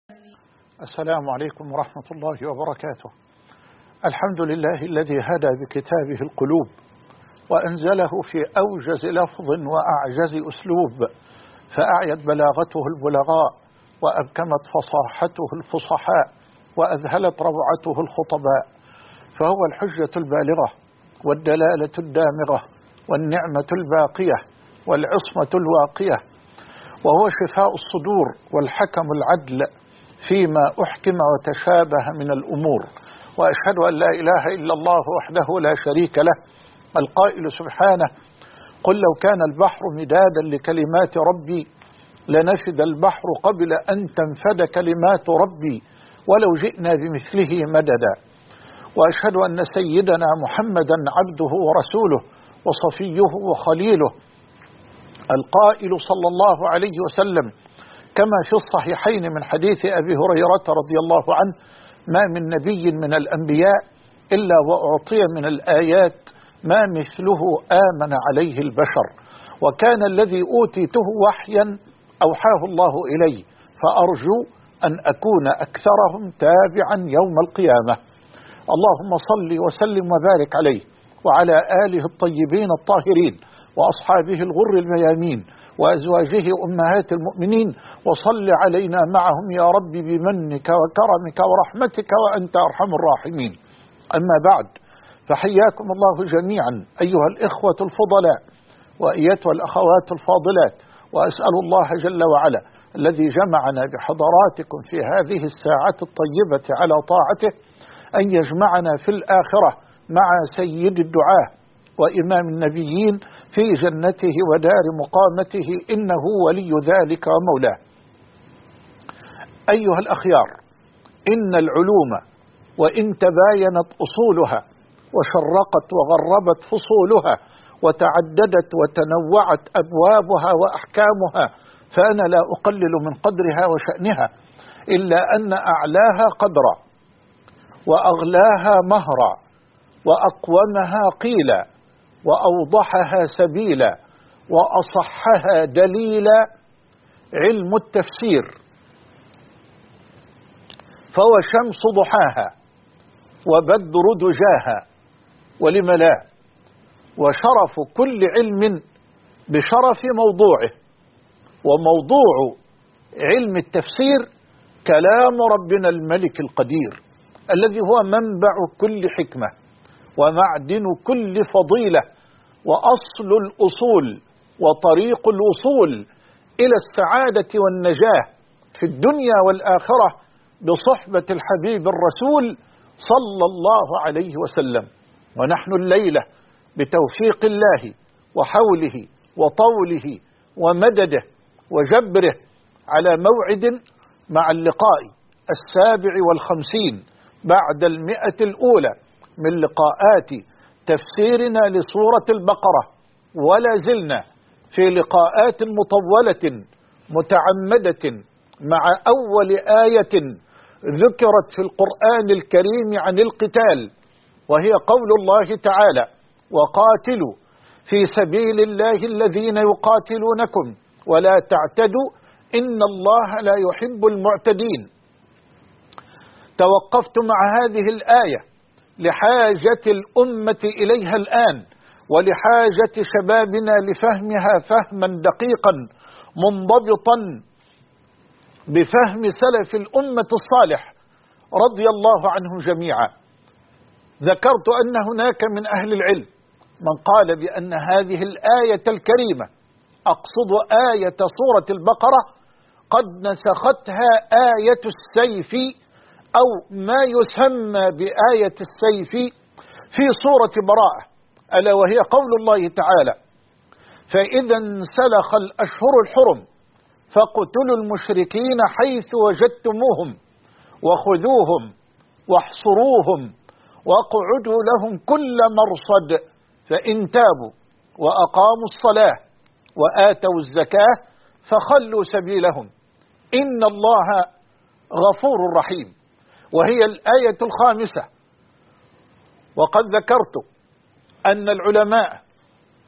السلام عليكم ورحمة الله وبركاته. الحمد لله الذي هدى بكتابه القلوب وأنزله في أوجز لفظ وأعجز أسلوب، فأعيت بلاغته البلغاء وأبكمت فصاحته الفصحاء وأذهلت روعته الخطباء، فهو الحجة البالغة والدلالة الدامغة والنعمة الباقية والعصمة الواقية، وهو شفاء الصدور والحكم العدل فيما أحكم وتشابه من الأمور. وأشهد أن لا إله إلا الله وحده لا شريك له، القائل سبحانه: قل لو كان البحر مدادا لكلمات ربي لنفد البحر قبل أن تنفد كلمات ربي ولو جئنا بمثله مددا. وأشهد أن سيدنا محمدا عبده ورسوله وصفيه وخليله، القائل صلى الله عليه وسلم كما في الصحيحين من حديث أبي هريرة رضي الله عنه: ما من نبي من الأنبياء إلا وأعطي من الآيات ما مثله آمن عليه البشر، وكان الذي أوتيته وحيا أوحاه الله إلي، فأرجو أن أكون أكثرهم تابعا يوم القيامة. اللهم صل وسلم وبارك عليه وعلى آله الطيبين الطاهرين وأصحابه الغر الميامين وأزواجه أمهات المؤمنين، وصل علينا معهم يا رب بمنك وكرمك ورحمتك وأنت أرحم الراحمين. أما بعد، فحياكم الله جميعا أيها الإخوة الفضلاء وأيتها الأخوات الفاضلات، وأسأل الله جل وعلا الذي جمعنا بحضراتكم في هذه الساعة الطيبة على طاعته أن يجمعنا في الآخرة مع سيد الدعاة وإمام النبيين في جنته ودار مقامته، إنه ولي ذلك ومولاه. أيها الأخيار، إن العلوم وإن تباينت أصولها وشرقت وغربت فصولها وتعددت وتنوعت أبوابها وأحكامها، فأنا لا أقلل من قدرها وشأنها، إلا أن أعلاها قدرا وأغلاها مهرا وأقومها قيلا وأوضحها سبيلا وأصحها دليلا علم التفسير، فهو شمس ضحاها وبدر دجاها، ولم لا، وشرف كل علم بشرف موضوعه. وموضوع علم التفسير كلام ربنا الملك القدير، الذي هو منبع كل حكمة ومعدن كل فضيلة وأصل الأصول وطريق الوصول إلى السعادة والنجاة في الدنيا والآخرة بصحبة الحبيب الرسول صلى الله عليه وسلم. ونحن الليلة بتوفيق الله وحوله وطوله ومدده وجبره على موعد مع اللقاء 57 بعد 100 الأولى من لقاءات تفسيرنا لسورة البقرة، ولا زلنا في لقاءات مطولة متعمدة مع أول آية ذكرت في القرآن الكريم عن القتال، وهي قول الله تعالى: وقاتلوا في سبيل الله الذين يقاتلونكم ولا تعتدوا إن الله لا يحب المعتدين. توقفت مع هذه الآية لحاجة الأمة إليها الآن، ولحاجة شبابنا لفهمها فهما دقيقا منضبطا بفهم سلف الأمة الصالح رضي الله عنهم جميعا. ذكرت أن هناك من أهل العلم من قال بأن هذه الآية الكريمة، أقصد آية سورة البقرة، قد نسختها آية السيف أو ما يسمى بآية السيف في سورة براءة، ألا وهي قول الله تعالى: فإذا انسلخ الأشهر الحرم فاقتلوا المشركين حيث وجدتموهم وخذوهم واحصروهم واقعدوا لهم كل مرصد فإن تابوا وأقاموا الصلاة وآتوا الزكاة فخلوا سبيلهم إن الله غفور رحيم. وهي الآية الخامسة. وقد ذكرت أن العلماء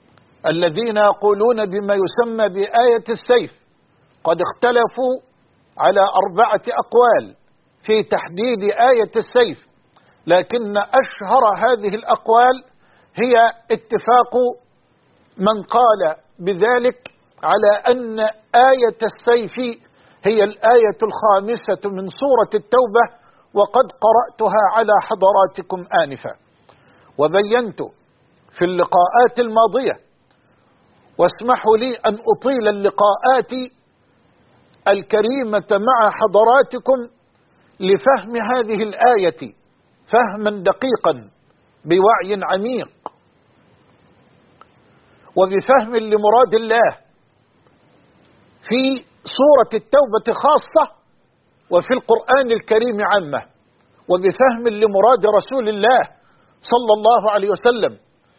الذين يقولون بما يسمى بآية السيف قد اختلفوا على 4 أقوال في تحديد آية السيف، لكن أشهر هذه الأقوال هي اتفاق من قال بذلك على أن آية السيف هي الآية 5 من سورة التوبة، وقد قرأتها على حضراتكم آنفا، وبينت في اللقاءات الماضية، واسمحوا لي أن أطيل اللقاءات الكريمة مع حضراتكم لفهم هذه الآية فهما دقيقا بوعي عميق وبفهم لمراد الله في سورة التوبة خاصة وفي القرآن الكريم عامة، وبفهم لمراد رسول الله صلى الله عليه وسلم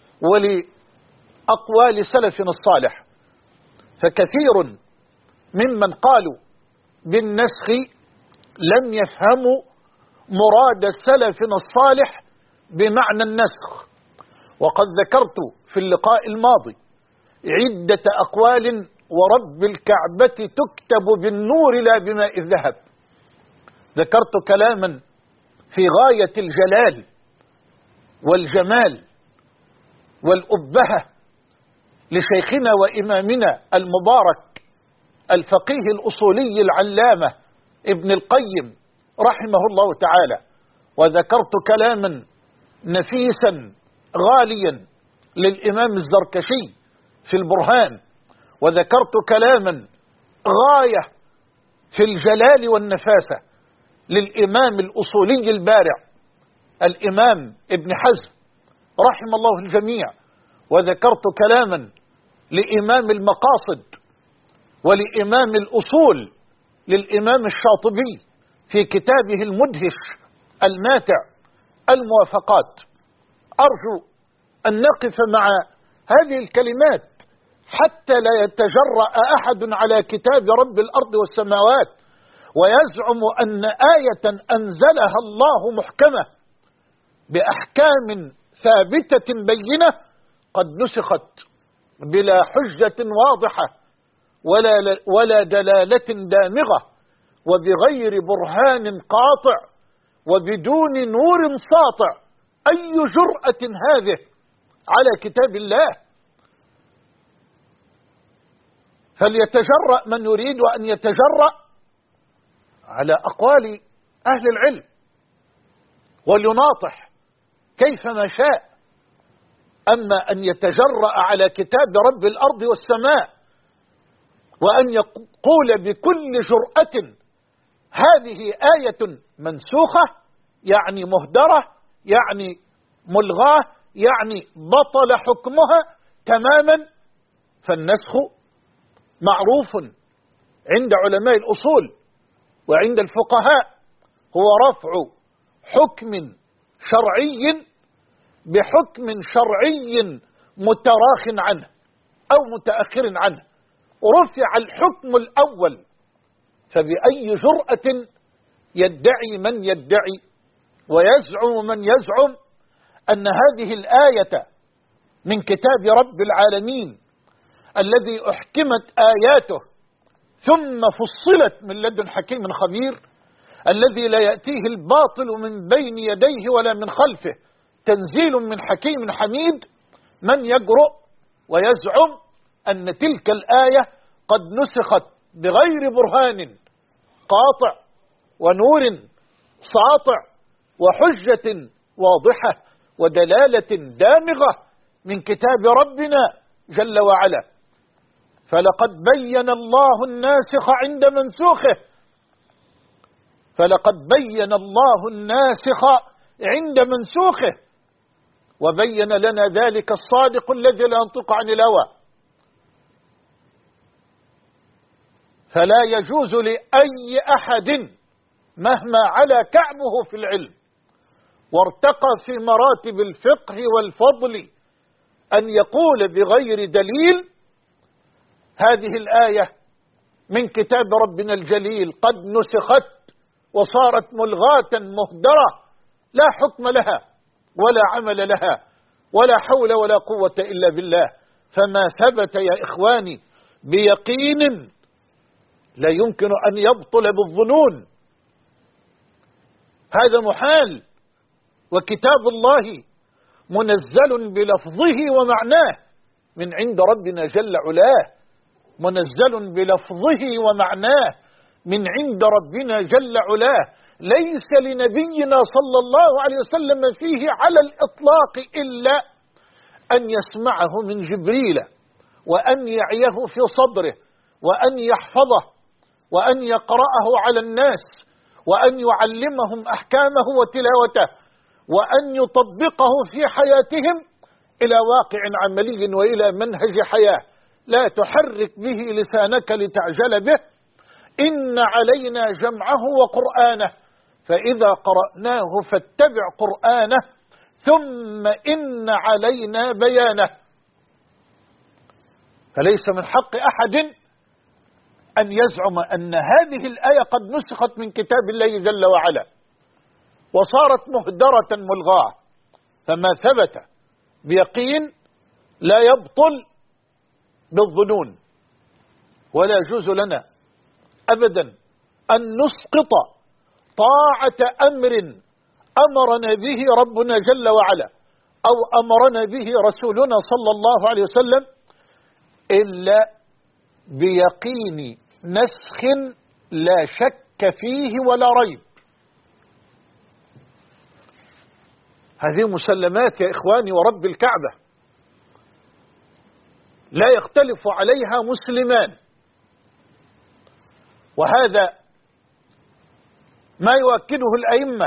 ولأقوال سلفنا الصالح. فكثير ممن قالوا بالنسخ لم يفهموا مراد سلفنا الصالح بمعنى النسخ، وقد ذكرت في اللقاء الماضي عدة أقوال ورب الكعبة تكتب بالنور لا بماء الذهب. ذكرت كلاما في غاية الجلال والجمال والأبهة لشيخنا وإمامنا المبارك الفقيه الأصولي العلامة ابن القيم رحمه الله تعالى، وذكرت كلاما نفيسا غاليا للإمام الزركشي في البرهان، وذكرت كلاما غاية في الجلال والنفاسة للإمام الأصولي البارع الإمام ابن حزم رحم الله الجميع، وذكرت كلاما لإمام المقاصد ولإمام الأصول للإمام الشاطبي في كتابه المدهش الماتع الموافقات. أرجو أن نقف مع هذه الكلمات حتى لا يتجرأ أحد على كتاب رب الأرض والسماوات ويزعم أن آية أنزلها الله محكمة بأحكام ثابتة بينة قد نسخت بلا حجة واضحة ولا دلالة دامغة وبغير برهان قاطع وبدون نور ساطع. أي جرأة هذه على كتاب الله؟ فليتجرأ من يريد أن يتجرأ على أقوال أهل العلم وليناطح كيفما شاء، أما أن يتجرأ على كتاب رب الأرض والسماء وأن يقول بكل جرأة هذه آية منسوخة يعني مهدرة يعني ملغاة يعني بطل حكمها تماما، فالنسخ معروف عند علماء الأصول وعند الفقهاء هو رفع حكم شرعي بحكم شرعي متراخ عنه أو متأخر عنه. رفع الحكم الأول، فبأي جرأة يدعي من يدعي ويزعم من يزعم أن هذه الآية من كتاب رب العالمين الذي أحكمت آياته ثم فصلت من لدن حكيم خبير، الذي لا يأتيه الباطل من بين يديه ولا من خلفه، تنزيل من حكيم حميد، من يجرؤ ويزعم أن تلك الآية قد نسخت بغير برهان قاطع ونور ساطع وحجة واضحة ودلالة دامغة من كتاب ربنا جل وعلا؟ فلقد بين الله الناسخ عند منسوخه، فلقد بين الله الناسخ عند منسوخه، وبين لنا ذلك الصادق الذي لا ينطق عن الهوى. فلا يجوز لأي أحد مهما علا كعبه في العلم وارتقى في مراتب الفقه والفضل أن يقول بغير دليل هذه الآية من كتاب ربنا الجليل قد نسخت وصارت ملغاة مهدرة لا حكم لها ولا عمل لها ولا حول ولا قوة إلا بالله. فما ثبت يا إخواني بيقين لا يمكن أن يبطل بالظنون، هذا محال. وكتاب الله منزل بلفظه ومعناه من عند ربنا جل علاه، منزل بلفظه ومعناه من عند ربنا جل علاه، ليس لنبينا صلى الله عليه وسلم فيه على الإطلاق إلا أن يسمعه من جبريل، وأن يعيه في صدره، وأن يحفظه، وأن يقرأه على الناس، وأن يعلمهم أحكامه وتلاوته، وأن يطبقه في حياتهم إلى واقع عملي وإلى منهج حياة. لا تحرك به لسانك لتعجل به، إن علينا جمعه وقرآنه، فإذا قرأناه فاتبع قرآنه، ثم إن علينا بيانه. فليس من حق أحد أن يزعم أن هذه الآية قد نسخت من كتاب الله جل وعلا وصارت مهدرة ملغاة، فما ثبت بيقين لا يبطل بالظنون. ولا يجوز لنا أبدا أن نسقط طاعة أمر أمرنا به ربنا جل وعلا أو أمرنا به رسولنا صلى الله عليه وسلم إلا بيقين نسخ لا شك فيه ولا ريب. هذه مسلمات يا إخواني ورب الكعبة لا يختلف عليها مسلمان، وهذا ما يؤكده الأئمة.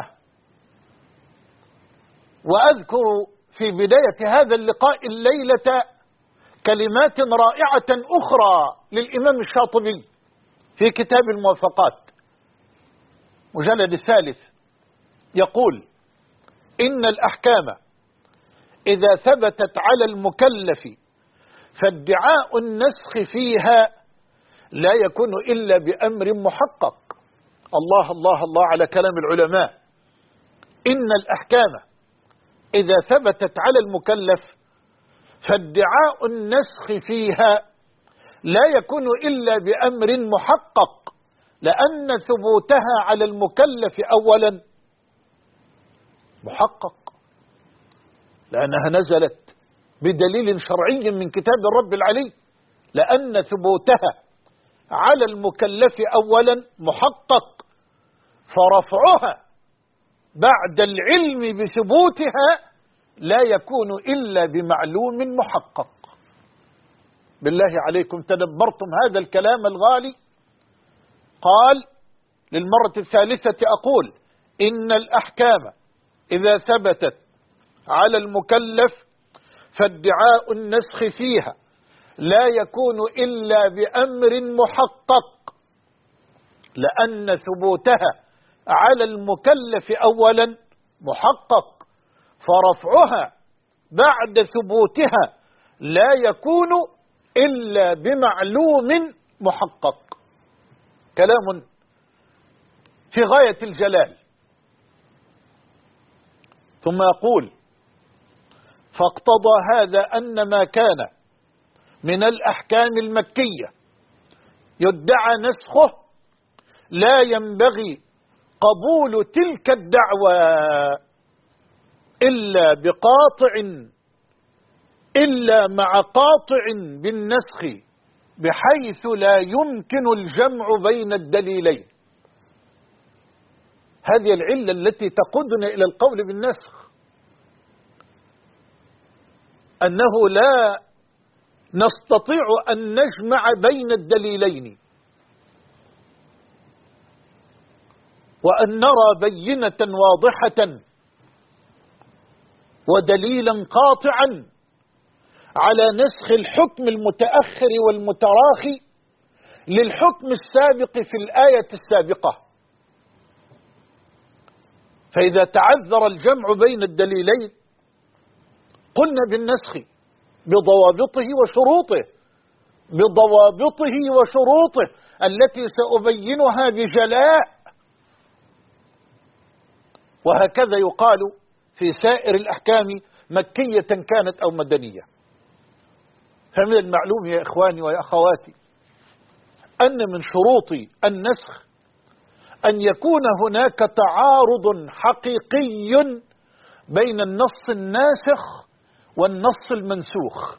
وأذكر في بداية هذا اللقاء الليلة كلمات رائعة أخرى للإمام الشاطبي في كتاب الموافقات مجلد الثالث، يقول: إن الأحكام إذا ثبتت على المكلف فادعاء النسخ فيها لا يكون إلا بأمر محقق. الله الله الله على كلام العلماء. إن الأحكام إذا ثبتت على المكلف فادعاء النسخ فيها لا يكون إلا بأمر محقق، لأن ثبوتها على المكلف أولا محقق، لأنها نزلت بدليل شرعي من كتاب الرب العلي، لأن ثبوتها على المكلف أولا محقق، فرفعها بعد العلم بثبوتها لا يكون إلا بمعلوم محقق. بالله عليكم تدبرتم هذا الكلام الغالي؟ قال للمرة الثالثة أقول: إن الأحكام إذا ثبتت على المكلف فادعاء النسخ فيها لا يكون إلا بأمر محقق، لأن ثبوتها على المكلف أولا محقق، فرفعها بعد ثبوتها لا يكون إلا بمعلوم محقق. كلام في غاية الجلال. ثم يقول: فاقتضى هذا أن ما كان من الأحكام المكية يدعى نسخه لا ينبغي قبول تلك الدعوى إلا مع قاطع بالنسخ، بحيث لا يمكن الجمع بين الدليلين. هذه العلة التي تقودنا إلى القول بالنسخ، أنه لا نستطيع أن نجمع بين الدليلين، وأن نرى بينة واضحة ودليلا قاطعا على نسخ الحكم المتأخر والمتراخي للحكم السابق في الآية السابقة. فإذا تعذر الجمع بين الدليلين قلنا بالنسخ بضوابطه وشروطه التي سأبينها بجلاء. وهكذا يقال في سائر الأحكام مكية كانت أو مدنية. فمن المعلوم يا إخواني ويا أخواتي أن من شروط النسخ أن يكون هناك تعارض حقيقي بين النص الناسخ والنص المنسوخ،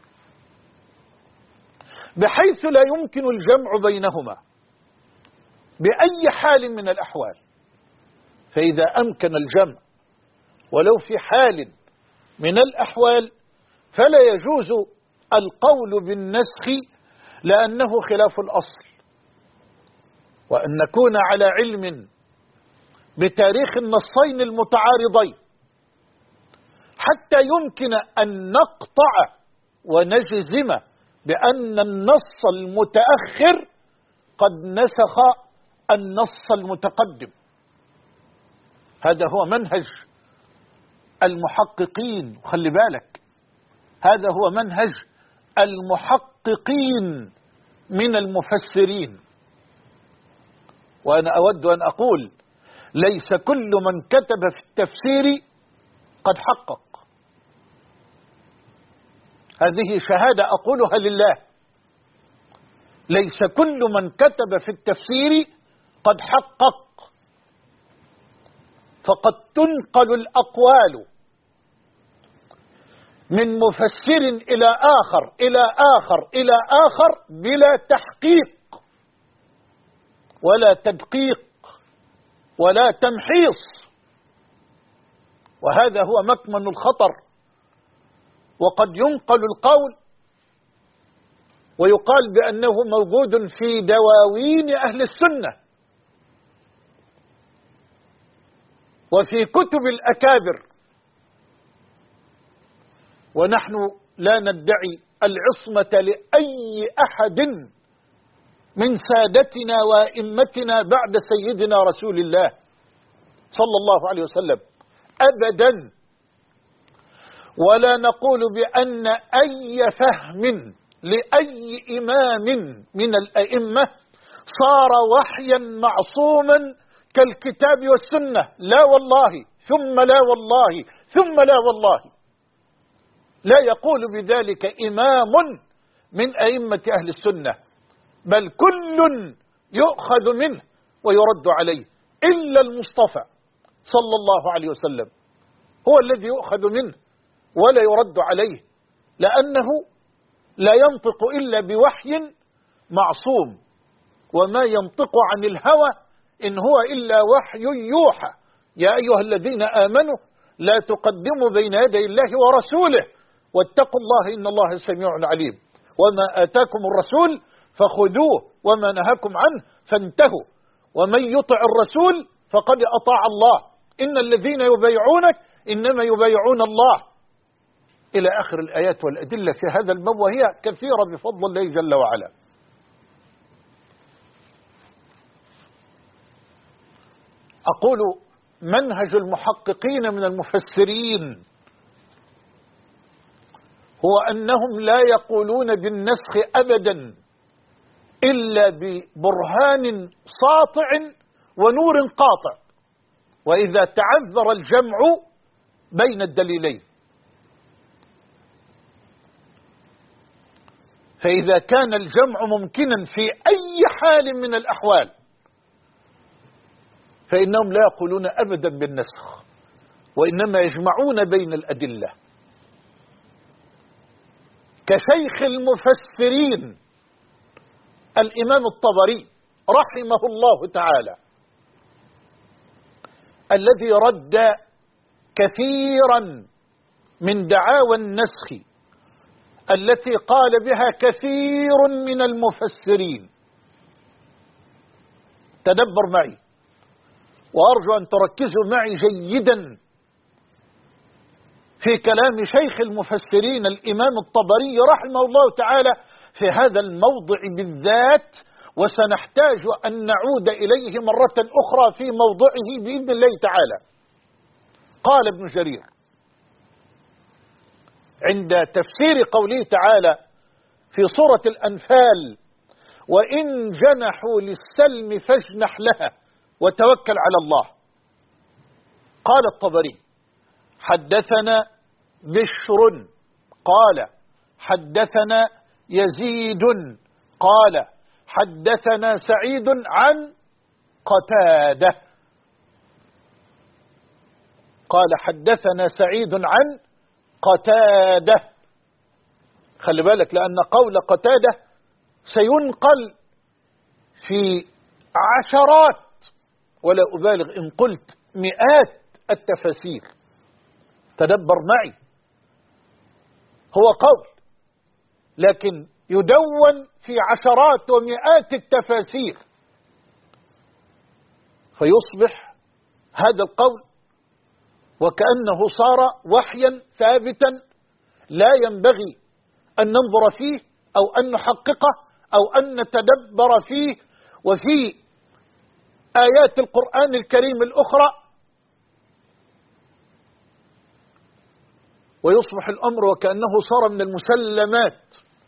بحيث لا يمكن الجمع بينهما بأي حال من الأحوال. فإذا أمكن الجمع ولو في حال من الأحوال فلا يجوز القول بالنسخ، لأنه خلاف الأصل. وأن نكون على علم بتاريخ النصين المتعارضين حتى يمكن أن نقطع ونجزم بأن النص المتأخر قد نسخ النص المتقدم. هذا هو منهج المحققين، خلي بالك، هذا هو منهج المحققين من المفسرين. وأنا أود أن أقول ليس كل من كتب في التفسير قد حقق. هذه شهادة أقولها لله، ليس كل من كتب في التفسير قد حقق، فقد تنقل الأقوال من مفسر إلى آخر إلى آخر إلى آخر بلا تحقيق ولا تدقيق ولا تمحيص، وهذا هو مكمن الخطر. وقد ينقل القول ويقال بأنه موجود في دواوين أهل السنة وفي كتب الأكابر، ونحن لا ندعي العصمة لأي أحد من سادتنا وأئمتنا بعد سيدنا رسول الله صلى الله عليه وسلم أبدا، ولا نقول بأن أي فهم لأي إمام من الأئمة صار وحيا معصوما كالكتاب والسنة. لا والله، ثم لا والله، ثم لا والله، لا يقول بذلك إمام من أئمة أهل السنة، بل كل يؤخذ منه ويرد عليه إلا المصطفى صلى الله عليه وسلم، هو الذي يؤخذ منه ولا يرد عليه، لأنه لا ينطق إلا بوحي معصوم، وما ينطق عن الهوى إن هو إلا وحي يوحى. يا أيها الذين آمنوا لا تقدموا بين يدي الله ورسوله واتقوا الله إن الله سميع عليم. وما آتاكم الرسول فخذوه وما نهاكم عنه فانتهوا، ومن يطع الرسول فقد أطاع الله، إن الذين يبايعونك إنما يبايعون الله، إلى آخر الآيات والأدلة في هذا الباب، وهي كثيرة بفضل الله جل وعلا. أقول منهج المحققين من المفسرين هو أنهم لا يقولون بالنسخ أبدا إلا ببرهان ساطع ونور قاطع، وإذا تعذر الجمع بين الدليلين. فإذا كان الجمع ممكنا في أي حال من الأحوال فإنهم لا يقولون أبدا بالنسخ، وإنما يجمعون بين الأدلة، كشيخ المفسرين الإمام الطبري رحمه الله تعالى، الذي رد كثيرا من دعاوى النسخ التي قال بها كثير من المفسرين. تدبر معي وأرجو أن تركزوا معي جيدا في كلام شيخ المفسرين الإمام الطبري رحمه الله تعالى في هذا الموضع بالذات، وسنحتاج أن نعود إليه مرة أخرى في موضعه بإذن الله تعالى. قال ابن جرير عند تفسير قوله تعالى في سورة الأنفال: وإن جنحوا للسلم فاجنح لها وتوكل على الله. قال الطبري: حدثنا بشر قال حدثنا يزيد قال حدثنا سعيد عن قتادة. قال حدثنا سعيد عن قتادة. خلي بالك، لأن قول قتادة سينقل في عشرات ولا أبالغ إن قلت مئات التفاسير. تدبر معي، هو قول لكن يدون في عشرات ومئات التفاسير، فيصبح هذا القول وكأنه صار وحيا ثابتا لا ينبغي أن ننظر فيه أو أن نحققه أو أن نتدبر فيه. وفي آيات القرآن الكريم الأخرى ويصبح الأمر وكأنه صار من المسلمات.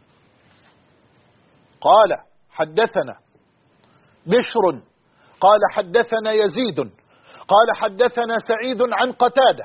قال حدثنا بشر قال حدثنا يزيد قال حدثنا سعيد عن قتادة.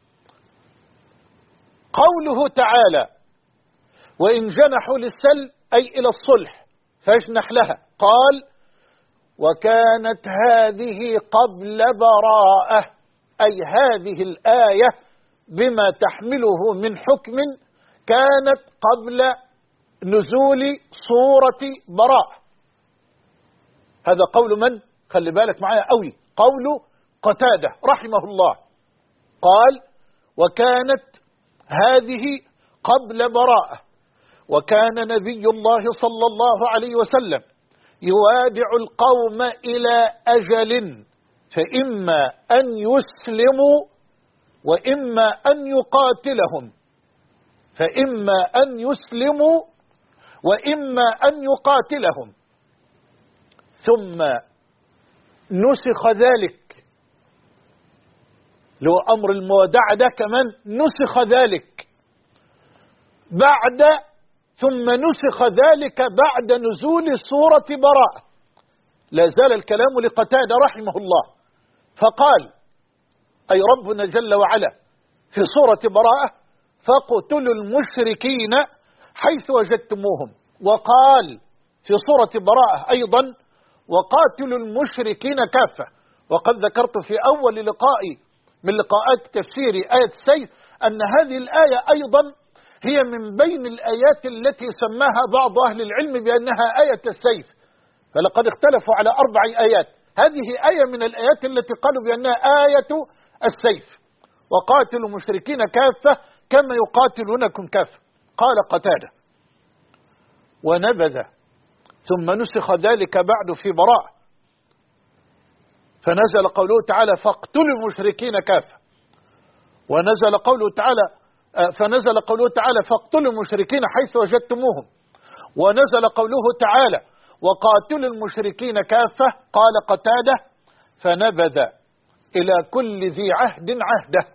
قوله تعالى وإن جنحوا للسلم أي إلى الصلح فاجنح لها. قال وكانت هذه قبل براءة، أي هذه الآية بما تحمله من حكم كانت قبل نزول سورة براءة. هذا قول من؟ خلي بالك معايا قوي، قول قتادة رحمه الله. قال وكانت هذه قبل براءة، وكان نبي الله صلى الله عليه وسلم يوادع القوم إلى أجل، فإما أن يسلموا وإما أن يقاتلهم، فإما أن يسلموا وإما أن يقاتلهم. ثم نسخ ذلك، لو أمر الموادعة ده كمان نسخ ذلك بعد، ثم نسخ ذلك بعد نزول سورة براءة. لا زال الكلام لقتادة رحمه الله، فقال أي ربنا جل وعلا في سورة براءة فاقتلوا المشركين حيث وجدتموهم. وقال في سورة براءة أيضا وقاتلوا المشركين كافة. وقد ذكرت في أول لقاء من لقاءات تفسير آية السيف أن هذه الآية أيضا هي من بين الآيات التي سماها بعض أهل العلم بأنها آية السيف، فلقد اختلفوا على 4 آيات. هذه آية من الآيات التي قالوا بأنها آية السيف، وقاتلوا المشركين كافة كما يقاتلونكم كافة. قال قتادة ونبذ ثم نسخ ذلك بعد في براءة، فنزل قوله تعالى فاقتلوا المشركين كافة، ونزل قوله تعالى فنزل قوله تعالى فاقتلوا المشركين حيث وجدتموهم، ونزل قوله تعالى وقاتلوا المشركين كافة. قال قتادة فنبذ إلى كل ذي عهد عهده،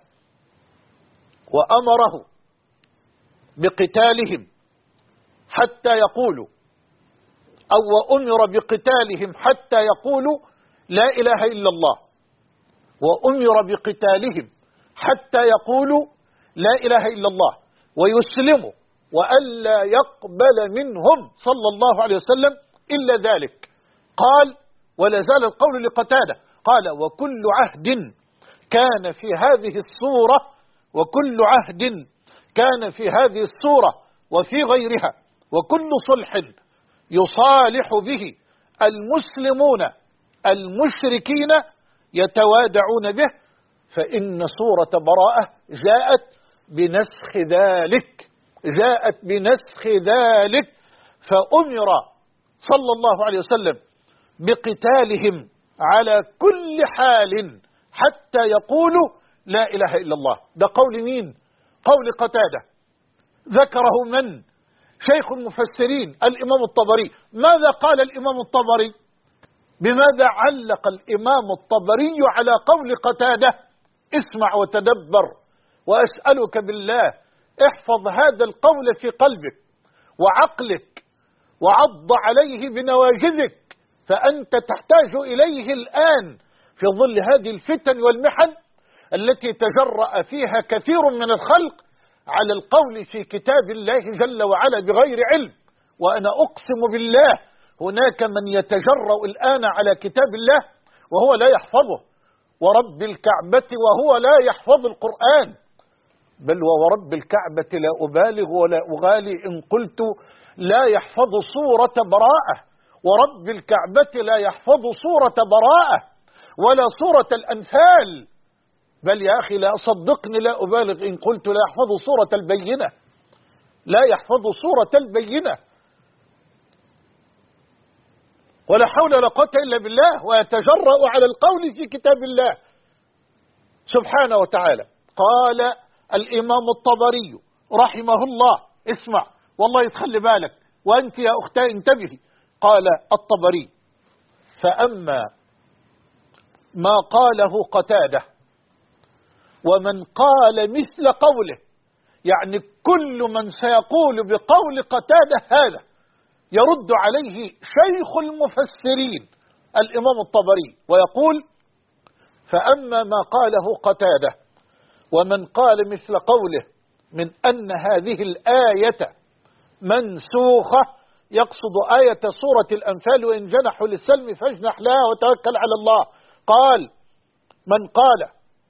وأمره بقتالهم حتى يقولوا أو وأمر بقتالهم حتى يقولوا لا إله إلا الله، وأمر بقتالهم حتى يقولوا لا إله إلا الله ويسلموا وألا يقبل منهم صلى الله عليه وسلم إلا ذلك. قال ولا زال القول لقتادة قال وكل عهد كان في هذه السورة، وكل عهد كان في هذه السورة وفي غيرها، وكل صلح يصالح به المسلمون المشركين يتوادعون به، فإن سورة براءة جاءت بنسخ ذلك، جاءت بنسخ ذلك. فأمر صلى الله عليه وسلم بقتالهم على كل حال حتى يقولوا لا إله إلا الله. ده قول مين؟ قول قتادة، ذكره من؟ شيخ المفسرين الإمام الطبري. ماذا قال الإمام الطبري؟ بماذا علق الإمام الطبري على قول قتادة؟ اسمع وتدبر، وأسألك بالله احفظ هذا القول في قلبك وعقلك وعض عليه بنواجذك، فأنت تحتاج إليه الآن في ظل هذه الفتن والمحن التي تجرأ فيها كثير من الخلق على القول في كتاب الله جل وعلا بغير علم. وأنا أقسم بالله هناك من يتجرأ الآن على كتاب الله وهو لا يحفظه، ورب الكعبة وهو لا يحفظ القرآن، بل ورب الكعبة لا أبالغ ولا أغالي إن قلت لا يحفظ سورة براءة، ورب الكعبة لا يحفظ سورة براءة ولا سورة الأنفال، بل يا أخي لا صدقني لا أبالغ إن قلت لا يحفظ سورة البينة، لا يحفظ سورة البينة، ولا حول ولا قوة إلا بالله، ويتجرأ على القول في كتاب الله سبحانه وتعالى. قال الإمام الطبري رحمه الله، اسمع والله تخلي بالك، وأنت يا أختي انتبهي. قال الطبري: فأما ما قاله قتادة ومن قال مثل قوله، يعني كل من سيقول بقول قتادة هذا يرد عليه شيخ المفسرين الإمام الطبري ويقول: فأما ما قاله قتادة ومن قال مثل قوله من أن هذه الآية منسوخة، يقصد آية سورة الأنفال: وإن جنحوا للسلم فاجنح لها وتوكل على الله. قال من قال،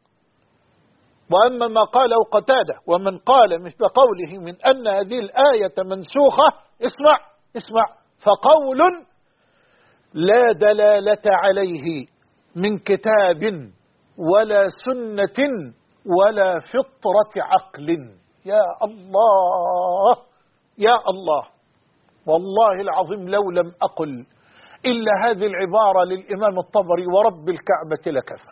وأما ما قاله قتادة ومن قال مثل قوله من أن هذه الآية منسوخة، اسمع فقول لا دلالة عليه من كتاب ولا سنة ولا فطرة عقل. يا الله يا الله، والله العظيم لو لم أقل إلا هذه العبارة للإمام الطبري ورب الكعبة لكفى.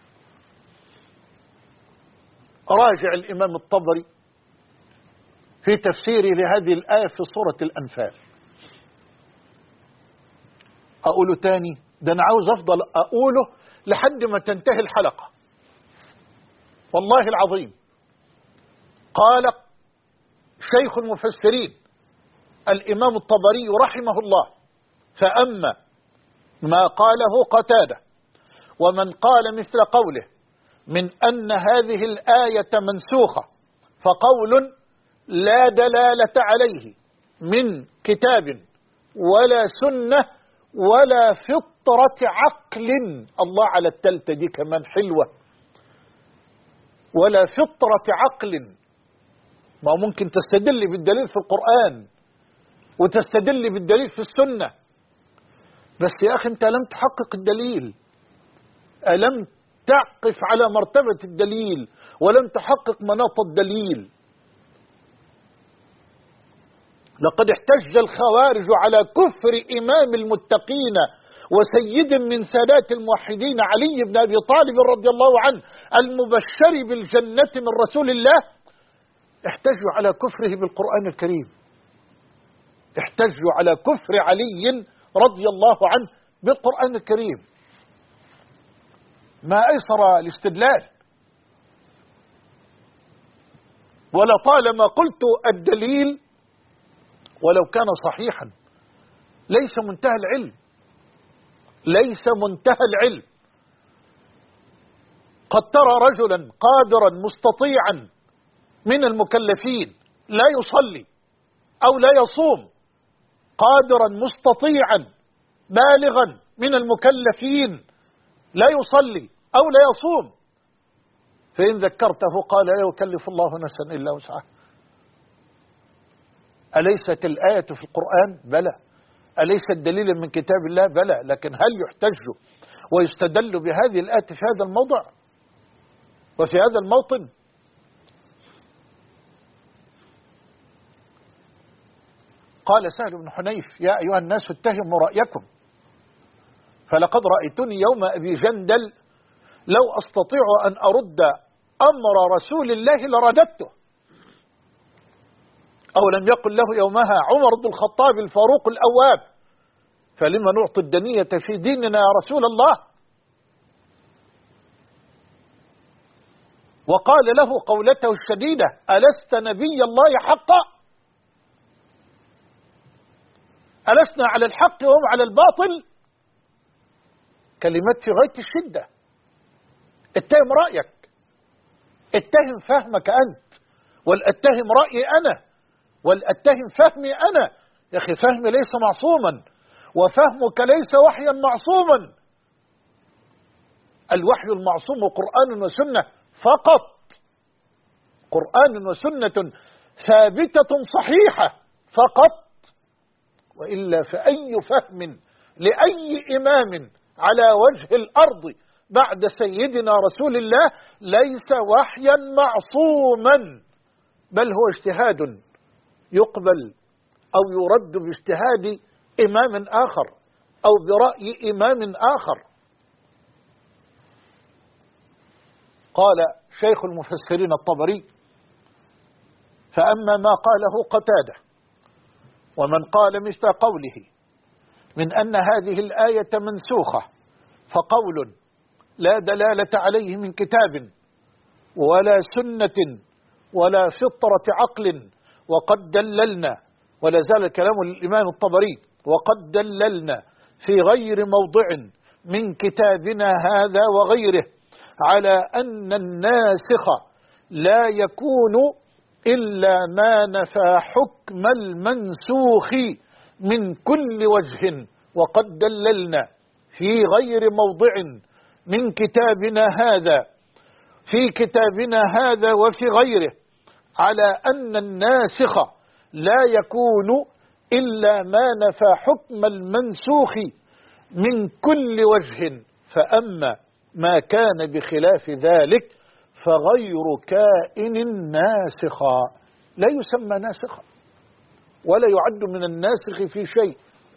راجع الإمام الطبري في تفسيره لهذه الآية في سورة الأنفال. أقوله تاني، ده أنا عاوز أفضل أقوله لحد ما تنتهي الحلقة والله العظيم. قال شيخ المفسرين الإمام الطبري رحمه الله: فأما ما قاله قتادة ومن قال مثل قوله من أن هذه الآية منسوخة، فقول لا دلالة عليه من كتاب ولا سنة ولا فطرة عقل. الله، على التالتة دي كمان حلوة، ولا فطرة عقل. ما ممكن تستدل بالدليل في القرآن وتستدل بالدليل في السنة، بس يا أخي أنت لم تحقق الدليل، ألم تعقف على مرتبة الدليل ولم تحقق مناط الدليل. لقد احتج الخوارج على كفر إمام المتقين وسيد من سادات الموحدين علي بن أبي طالب رضي الله عنه المبشر بالجنة من رسول الله، احتجوا على كفره بالقرآن الكريم، احتجوا على كفر علي رضي الله عنه بالقرآن الكريم. ما أيسر الاستدلال. ولطالما قلت الدليل ولو كان صحيحا ليس منتهى العلم، ليس منتهى العلم. قد ترى رجلا قادرا مستطيعا من المكلفين لا يصلي أو لا يصوم، قادرا مستطيعا بالغا من المكلفين لا يصلي أو لا يصوم، فإن ذكرته قال لا يكلف الله نفسا إلا وسعها. أليست الآية في القرآن؟ بلى. أليست دليلا من كتاب الله؟ بلى. لكن هل يحتج ويستدل بهذه الآية في هذا الموضع وفي هذا الموطن؟ قال سهل بن حنيف: يا أيها الناس اتهموا رأيكم، فلقد رأيتني يوم أبي جندل لو أستطيع أن أرد أمر رسول الله لرددته. أو لم يقل له يومها عمر بن الخطاب الفاروق الأواب: فلما نعطي الدنية في ديننا يا رسول الله؟ وقال له قولته الشديدة: ألست نبي الله حقا؟ ألسنا على الحق وهم على الباطل؟ كلمات في غاية الشدة. اتهم رأيك، اتهم فهمك أنت، والاتهم رأيي أنا، والاتهم فهمي أنا. يا أخي فهمي ليس معصوما، وفهمك ليس وحيا معصوما. الوحي المعصوم قرآن وسنة فقط، قرآن وسنة ثابتة صحيحة فقط، وإلا فأي فهم لأي إمام على وجه الأرض بعد سيدنا رسول الله ليس وحيا معصوما، بل هو اجتهاد يقبل أو يرد باجتهاد إمام آخر أو برأي إمام آخر. قال شيخ المفسرين الطبري: فأما ما قاله قتادة ومن قال مثل قوله من أن هذه الآية منسوخة، فقول لا دلالة عليه من كتاب ولا سنة ولا فطرة عقل، وقد دللنا، ولا زال كلام الإمام الطبري، وقد دللنا في غير موضع من كتابنا هذا وغيره على أن الناسخ لا يكون إلا ما نفى حكم المنسوخ من كل وجه، وقد دللنا في غير موضع من كتابنا هذا، في كتابنا هذا وفي غيره، على أن الناسخ لا يكون إلا ما نفى حكم المنسوخ من كل وجه، فأما ما كان بخلاف ذلك فغير كائن ناسخا، لا يسمى ناسخا ولا يعد من الناسخ في شيء.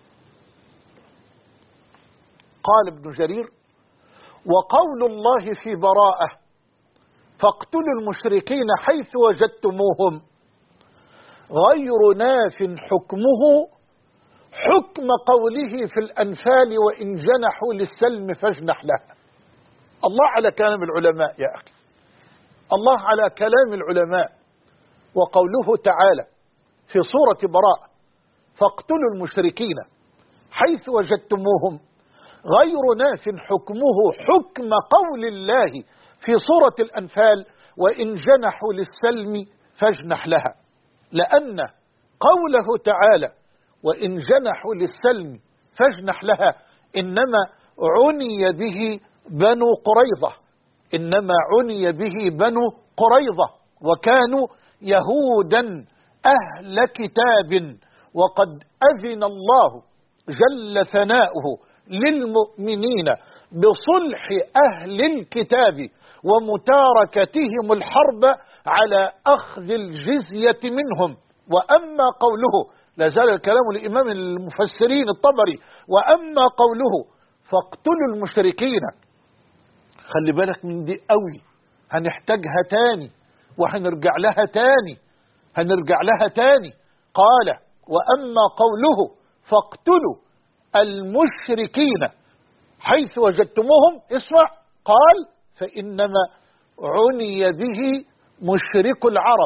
قال ابن جرير: وقول الله في براءة فاقتلوا المشركين حيث وجدتموهم غير ناف حكمه حكم قوله في الأنفال وإن جنحوا للسلم فاجنح له. الله على كلام العلماء يا أخي، الله على كلام العلماء. وقوله تعالى في سورة براءة فاقتلوا المشركين حيث وجدتموهم غير ناف حكمه حكم قول الله في سورة الأنفال وإن جنحوا للسلم فاجنح لها، لأن قوله تعالى وإن جنحوا للسلم فاجنح لها إنما عني به بنو قريظة، إنما عني به بنو قريظة، وكانوا يهودا أهل كتاب، وقد أذن الله جل ثناؤه للمؤمنين بصلح أهل الكتاب ومتاركتهم الحرب على أخذ الجزية منهم. وأما قوله، لا زال الكلام لإمام المفسرين الطبري، وأما قوله فاقتلوا المشركين، خلي بالك من دي قوي، هنحتاجها تاني وهنرجع لها تاني، هنرجع لها تاني. قال وأما قوله فاقتلوا المشركين حيث وجدتموهم، اسمع، قال فإنما عني به مشرك العرب.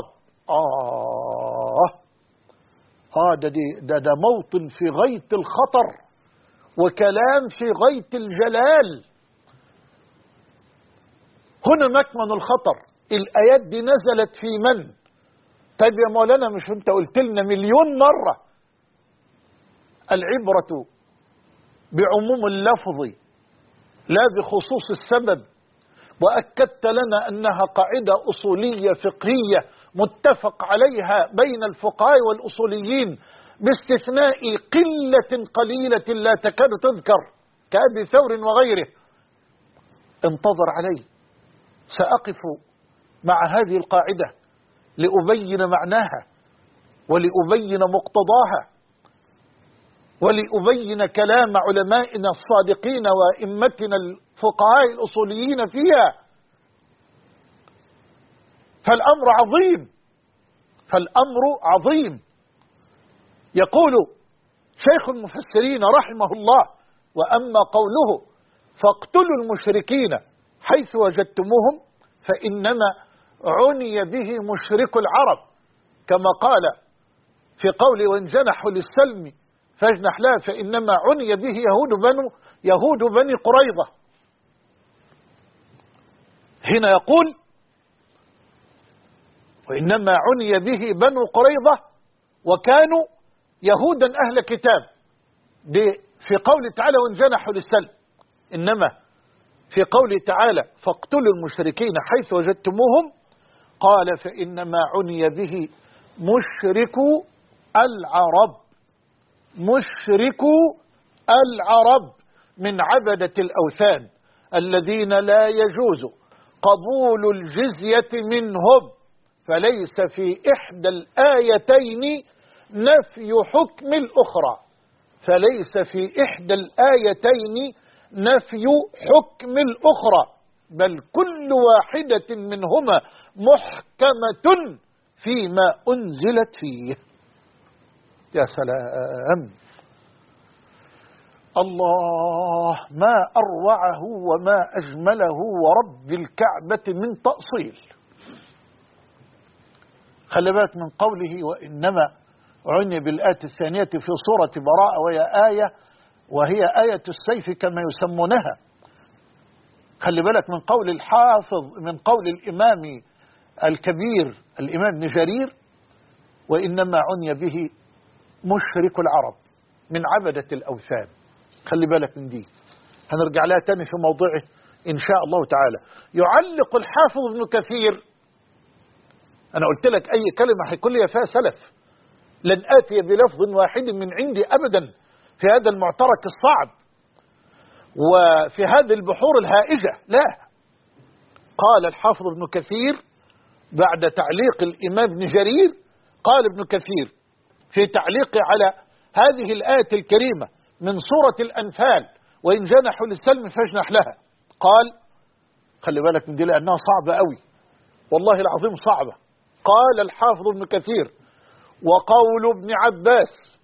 ده موطن في غاية الخطر وكلام في غاية الجلال. هنا مكمن الخطر. الآيات دي نزلت في من؟ طيب يا مولانا مش انت قلت لنا مليون مرة العبرة بعموم اللفظ لا بخصوص السبب، وأكدت لنا أنها قاعدة أصولية فقهية متفق عليها بين الفقهاء والأصوليين باستثناء قلة قليلة لا تكاد تذكر كأبي ثور وغيره. انتظر علي، سأقف مع هذه القاعدة لأبين معناها ولأبين مقتضاها ولأبين كلام علمائنا الصادقين وإمتنا الفقهاء الأصوليين فيها. فالأمر عظيم، فالأمر عظيم. يقول شيخ المفسرين رحمه الله: وأما قوله فاقتلوا المشركين حيث وجدتموهم فإنما عني به مشرك العرب، كما قال في قوله وإن جنحوا للسلم فاجنح لها، فإنما عني به يهود بني قريظة. هنا يقول وإنما عني به بنو قريظة وكانوا يهودا أهل كتاب. دي في قوله تعالى وإن جنحوا للسلم، إنما في قوله تعالى فاقتلوا المشركين حيث وجدتموهم، قال فإنما عني به مشركو العرب، مشركو العرب من عبدة الأوثان الذين لا يجوز قبول الجزية منهم، فليس في إحدى الآيتين نفي حكم الأخرى، فليس في إحدى الآيتين نفي حكم الأخرى، بل كل واحدة منهما محكمة فيما أنزلت فيه. يا سلام، الله ما أروعه وما أجمله ورب الكعبة من تأصيل. خلي بالك من قوله وإنما عني بالآية الثانية في سورة براءة، وهي آية السيف كما يسمونها. خلي بالك من قول الحافظ، من قول الإمام الكبير الإمام ابن جرير وإنما عني به مشرك العرب من عبدة الأوثان. خلي بالك من دي، هنرجع لها تاني في موضوعه إن شاء الله تعالى. يعلق الحافظ ابن كثير، أنا قلت لك أي كلمة هيكون لي فيها سلف، لن آتي بلفظ واحد من عندي أبدا في هذا المعترك الصعب وفي هذه البحور الهائجة، لا. قال الحافظ ابن كثير بعد تعليق الإمام ابن جرير، قال ابن كثير في تعليقه على هذه الآية الكريمة من سورة الأنفال وإن جنحوا للسلم فاجنح لها، قال خلي بالك من دي لأنها صعبة قوي، والله العظيم صعبة. قال الحافظ ابن كثير وقول ابن عباس،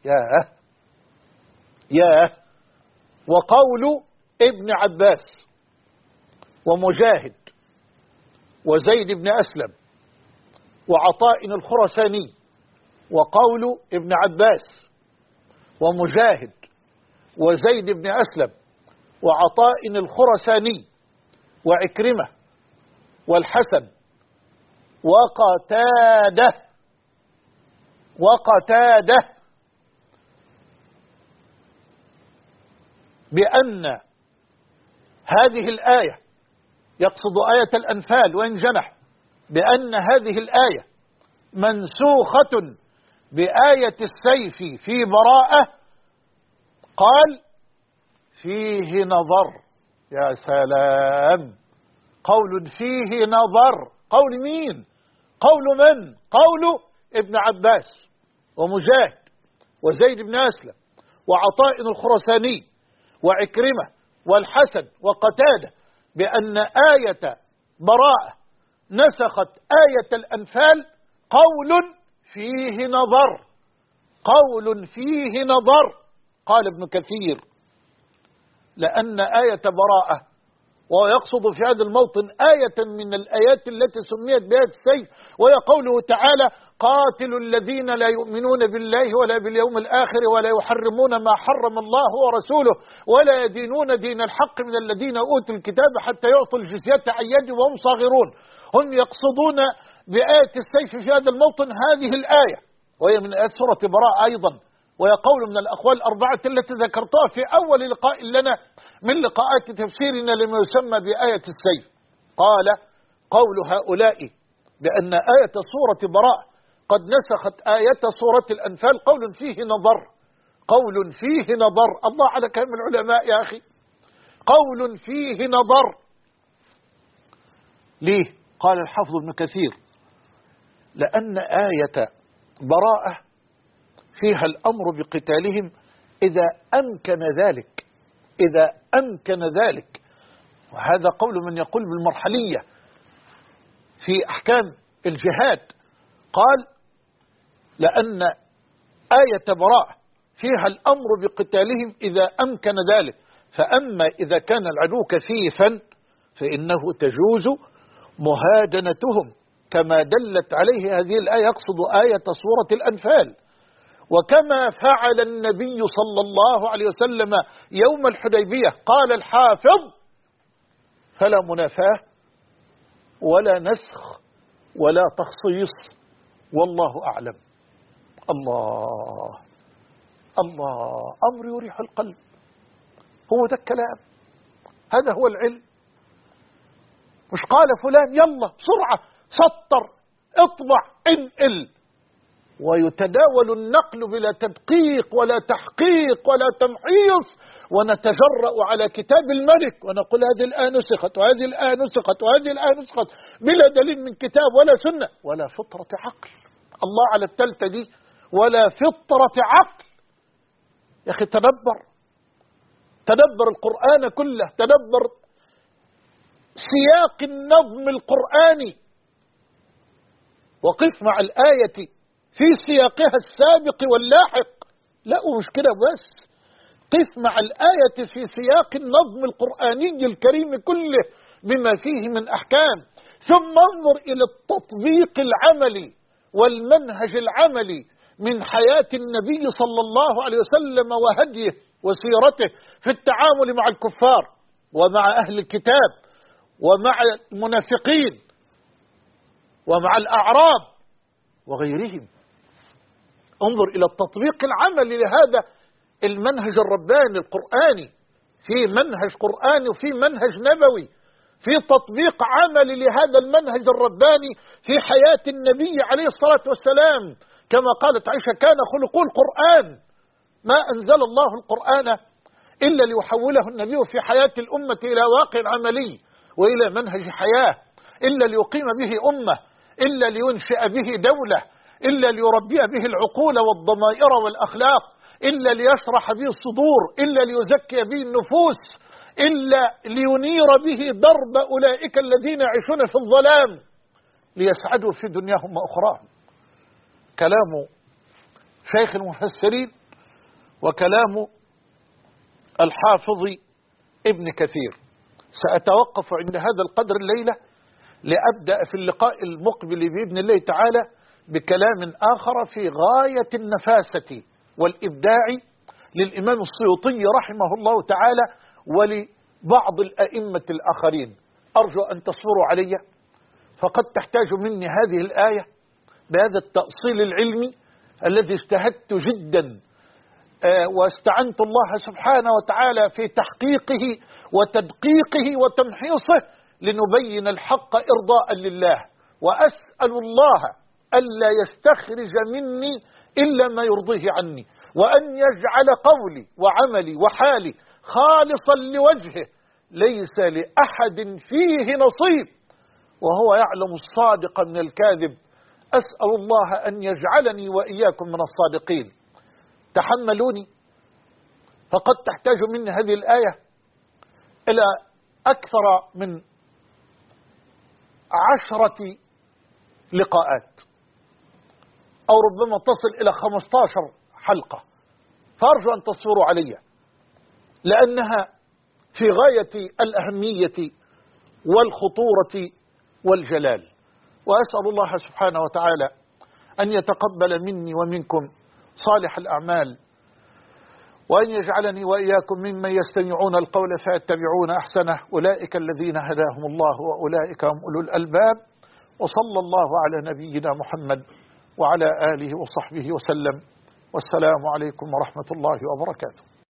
وقول ابن عباس ومجاهد وزيد بن أسلم وعطاء الخرساني، وقول ابن عباس ومجاهد وزيد بن أسلم وعطاء الخرساني وعكرمة والحسن وقتادة بأن هذه الآية، يقصد آية الأنفال وإن جنح، بأن هذه الآية منسوخة بآية السيف في براءة، قال فيه نظر. يا سلام، قول فيه نظر، قول مين؟ قول من؟ قول ابن عباس ومجاهد وزيد بن أسلم وعطاء الخرساني وعكرمة والحسن وقتادة بأن آية براءة نسخت آية الأنفال، قول فيه نظر، قول فيه نظر. قال ابن كثير لأن آية براءة، ويقصد في هذا الموطن آية من الآيات التي سميت بآية السيف، وهي قوله تعالى قاتلوا الذين لا يؤمنون بالله ولا باليوم الآخر ولا يحرمون ما حرم الله ورسوله ولا يدينون دين الحق من الذين أوتوا الكتاب حتى يعطوا الجزية عن يد وهم صاغرون. هم يقصدون بآية السيف في هذا الموطن هذه الآية، وهي من آيات سورة براءة أيضا، وهي قول من الأقوال الأربعة التي ذكرتها في أول لقاء لنا من لقاءات تفسيرنا لما يسمى بآية السيف. قال قول هؤلاء بأن آية سورة براءة قد نسخت آية سورة الأنفال قول فيه نظر، قول فيه نظر. الله على كلام العلماء يا أخي، قول فيه نظر. ليه؟ قال الحافظ ابن كثير لأن آية براءة فيها الأمر بقتالهم إذا أمكن ذلك، إذا أمكن ذلك، وهذا قول من يقول بالمرحلية في أحكام الجهاد. قال لأن آية براءة فيها الأمر بقتالهم إذا أمكن ذلك، فأما إذا كان العدو كثيفا فإنه تجوز مهادنتهم كما دلت عليه هذه الآية، يقصد آية سورة الأنفال، وكما فعل النبي صلى الله عليه وسلم يوم الحديبية. قال الحافظ فلا منافاة ولا نسخ ولا تخصيص، والله أعلم. الله أمر يريح القلب. هو ده الكلام، هذا هو العلم. مش قال فلان يلا بسرعة سطر اطبع انقل، ويتداول النقل بلا تدقيق ولا تحقيق ولا تمحيص، ونتجرأ على كتاب الملك ونقول هذه الآن نسخت وهذه الآن نسخت وهذه الآن نسخت بلا دليل من كتاب ولا سنة ولا فطرة عقل. الله على التالتة دي ولا فطرة عقل. يا أخي تدبر القرآن كله، تدبر سياق النظم القرآني، وقف مع الآية في سياقها السابق واللاحق. لا مش كده بس، قف مع الآية في سياق النظم القرآني الكريم كله بما فيه من أحكام، ثم انظر إلى التطبيق العملي والمنهج العملي من حياة النبي صلى الله عليه وسلم وهديه وسيرته في التعامل مع الكفار ومع أهل الكتاب ومع المنافقين ومع الأعراب وغيرهم. انظر إلى التطبيق العملي لهذا المنهج الرباني القرآني، في منهج قرآني وفي منهج نبوي، في تطبيق عملي لهذا المنهج الرباني في حياة النبي عليه الصلاة والسلام. كما قالت عائشة كان خلق القرآن، ما أنزل الله القرآن إلا ليحوله النبي في حياة الأمة إلى واقع عملي وإلى منهج حياة، إلا ليقيم به أمة، إلا لينشئ به دولة، إلا ليربي به العقول والضمائر والأخلاق، إلا ليشرح به الصدور، إلا ليزكي به النفوس، إلا لينير به درب أولئك الذين يعيشون في الظلام ليسعدوا في دنياهم وأخراهم. كلام شيخ المفسرين وكلام الحافظ ابن كثير. سأتوقف عند هذا القدر الليلة لأبدأ في اللقاء المقبل بإذن الله تعالى بكلام آخر في غاية النفاسة والإبداع للإمام السيوطي رحمه الله تعالى ولبعض الأئمة الآخرين. أرجو أن تصبروا علي، فقد تحتاج مني هذه الآية بهذا التأصيل العلمي الذي اجتهدت جدا واستعنت الله سبحانه وتعالى في تحقيقه وتدقيقه وتمحيصه لنبين الحق إرضاء لله، وأسأل الله ألا يستخرج مني إلا ما يرضيه عني، وأن يجعل قولي وعملي وحالي خالصا لوجهه ليس لأحد فيه نصيب، وهو يعلم الصادق من الكاذب. أسأل الله أن يجعلني وإياكم من الصادقين. تحملوني، فقد تحتاج مني هذه الآية إلى أكثر من 10 لقاءات أو ربما تصل إلى 15 حلقة، فأرجو أن تصبروا علي لأنها في غاية الأهمية والخطورة والجلال. وأسأل الله سبحانه وتعالى أن يتقبل مني ومنكم صالح الأعمال، وأن يجعلني وإياكم ممن يستمعون القول فيتبعون أحسنه، أولئك الذين هداهم الله وأولئك هم أولو الألباب. وصلى الله على نبينا محمد وعلى آله وصحبه وسلم، والسلام عليكم ورحمة الله وبركاته.